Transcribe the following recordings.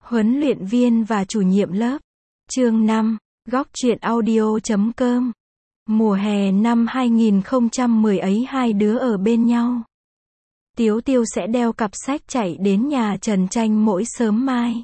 Huấn luyện viên và chủ nhiệm lớp. Chương 5, Góc truyện audio.com. Mùa hè năm 2010 ấy hai đứa ở bên nhau. Tiếu Tiêu sẽ đeo cặp sách chạy đến nhà Trần Tranh mỗi sớm mai.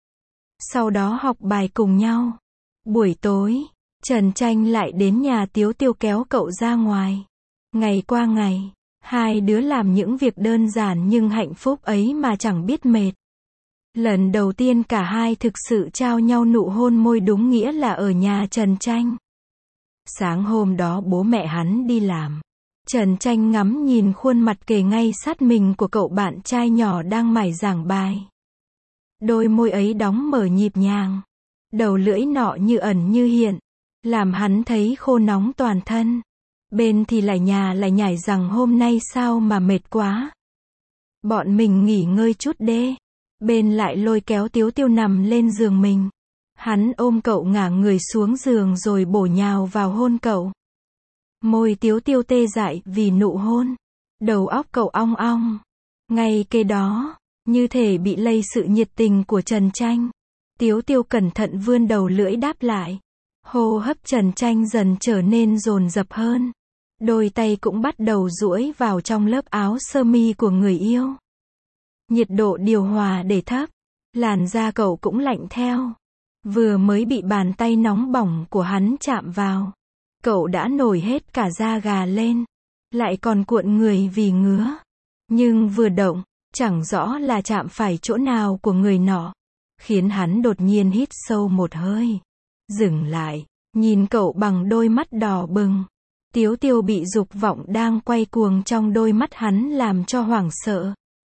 Sau đó học bài cùng nhau. Buổi tối, Trần Tranh lại đến nhà Tiếu Tiêu kéo cậu ra ngoài. Ngày qua ngày, hai đứa làm những việc đơn giản nhưng hạnh phúc ấy mà chẳng biết mệt. Lần đầu tiên cả hai thực sự trao nhau nụ hôn môi đúng nghĩa là ở nhà Trần Tranh. Sáng hôm đó bố mẹ hắn đi làm. Trần Tranh ngắm nhìn khuôn mặt kề ngay sát mình của cậu bạn trai nhỏ đang mải giảng bài. Đôi môi ấy đóng mở nhịp nhàng. Đầu lưỡi nọ như ẩn như hiện. Làm hắn thấy khô nóng toàn thân. Bên thì lại nhải rằng hôm nay sao mà mệt quá. Bọn mình nghỉ ngơi chút đê. Bên lại lôi kéo Tiếu Tiêu nằm lên giường mình. Hắn ôm cậu ngả người xuống giường rồi bổ nhào vào hôn cậu. Môi Tiếu Tiêu tê dại vì nụ hôn. Đầu óc cậu ong ong. Ngay kế đó, như thể bị lây sự nhiệt tình của Trần Tranh. Tiếu Tiêu cẩn thận vươn đầu lưỡi đáp lại. Hô hấp Trần Tranh dần trở nên dồn dập hơn. Đôi tay cũng bắt đầu duỗi vào trong lớp áo sơ mi của người yêu. Nhiệt độ điều hòa để thấp. Làn da cậu cũng lạnh theo. Vừa mới bị bàn tay nóng bỏng của hắn chạm vào. Cậu đã nổi hết cả da gà lên. Lại còn cuộn người vì ngứa. Nhưng vừa động, chẳng rõ là chạm phải chỗ nào của người nọ. Khiến hắn đột nhiên hít sâu một hơi. Dừng lại, nhìn cậu bằng đôi mắt đỏ bừng. Tiếu Tiêu bị dục vọng đang quay cuồng trong đôi mắt hắn làm cho hoảng sợ.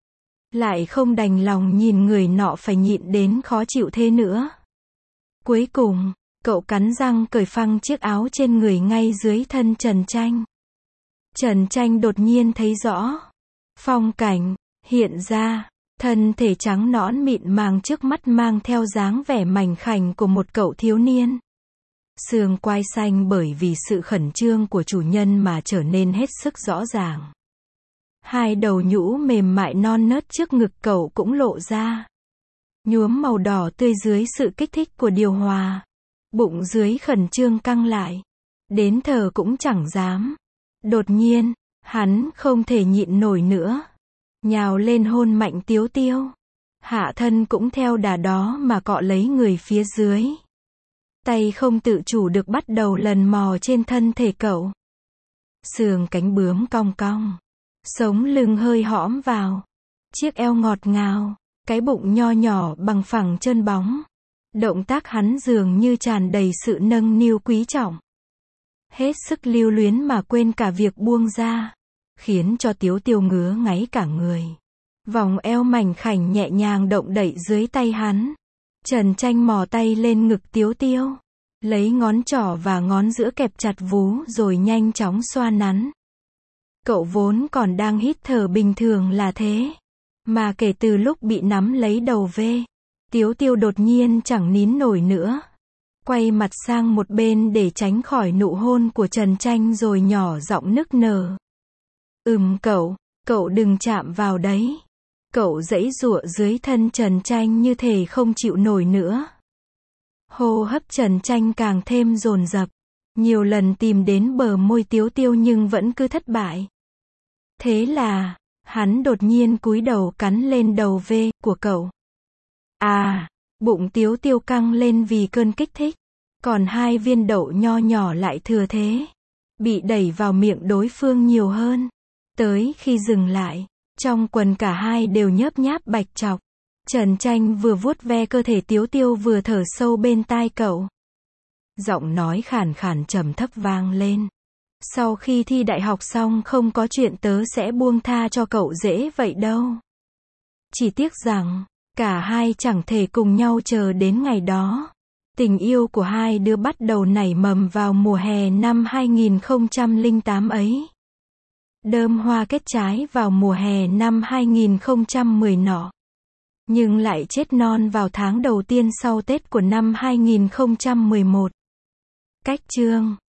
Lại không đành lòng nhìn người nọ phải nhịn đến khó chịu thế nữa. Cuối cùng, cậu cắn răng cởi phăng chiếc áo trên người ngay dưới thân Trần Tranh. Trần Tranh đột nhiên thấy rõ. Phong cảnh, hiện ra, thân thể trắng nõn mịn màng trước mắt mang theo dáng vẻ mảnh khảnh của một cậu thiếu niên. Xương quai xanh bởi vì sự khẩn trương của chủ nhân mà trở nên hết sức rõ ràng. Hai đầu nhũ mềm mại non nớt trước ngực cậu cũng lộ ra. Nhuốm màu đỏ tươi dưới sự kích thích của điều hòa. Bụng dưới khẩn trương căng lại. Đến thở cũng chẳng dám. Đột nhiên, hắn không thể nhịn nổi nữa. Nhào lên hôn mạnh Tiếu Tiêu. Hạ thân cũng theo đà đó mà cọ lấy người phía dưới. Tay không tự chủ được bắt đầu lần mò trên thân thể cậu. Sườn cánh bướm cong cong. Sống lưng hơi hõm vào. Chiếc eo ngọt ngào. Cái bụng nho nhỏ bằng phẳng trơn bóng. Động tác hắn dường như tràn đầy sự nâng niu quý trọng. Hết sức lưu luyến mà quên cả việc buông ra. Khiến cho Tiếu Tiêu ngứa ngáy cả người. Vòng eo mảnh khảnh nhẹ nhàng động đậy dưới tay hắn. Trần Tranh mò tay lên ngực Tiếu Tiêu. Lấy ngón trỏ và ngón giữa kẹp chặt vú rồi nhanh chóng xoa nắn. Cậu vốn còn đang hít thở bình thường là thế. Mà kể từ lúc bị nắm lấy đầu vê, Tiếu Tiêu đột nhiên chẳng nín nổi nữa. Quay mặt sang một bên để tránh khỏi nụ hôn của Trần Tranh rồi nhỏ giọng nức nở. Cậu đừng chạm vào đấy. Cậu giãy giụa dưới thân Trần Tranh như thể không chịu nổi nữa. Hô hấp Trần Tranh càng thêm dồn dập. Nhiều lần tìm đến bờ môi Tiếu Tiêu nhưng vẫn cứ thất bại. Thế là, hắn đột nhiên cúi đầu cắn lên đầu vê của cậu. Bụng Tiếu Tiêu căng lên vì cơn kích thích. Còn hai viên đậu nho nhỏ lại thừa thế. Bị đẩy vào miệng đối phương nhiều hơn. Tới khi dừng lại, trong quần cả hai đều nhớp nháp bạch trọc. Trần Tranh vừa vuốt ve cơ thể Tiếu Tiêu vừa thở sâu bên tai cậu. Giọng nói khàn khàn trầm thấp vang lên. Sau khi thi đại học xong không có chuyện tớ sẽ buông tha cho cậu dễ vậy đâu. Chỉ tiếc rằng, cả hai chẳng thể cùng nhau chờ đến ngày đó. Tình yêu của hai đứa bắt đầu nảy mầm vào mùa hè năm 2008 ấy. Đơm hoa kết trái vào mùa hè năm 2010 nọ. Nhưng lại chết non vào tháng đầu tiên sau Tết của năm 2011. Cách chương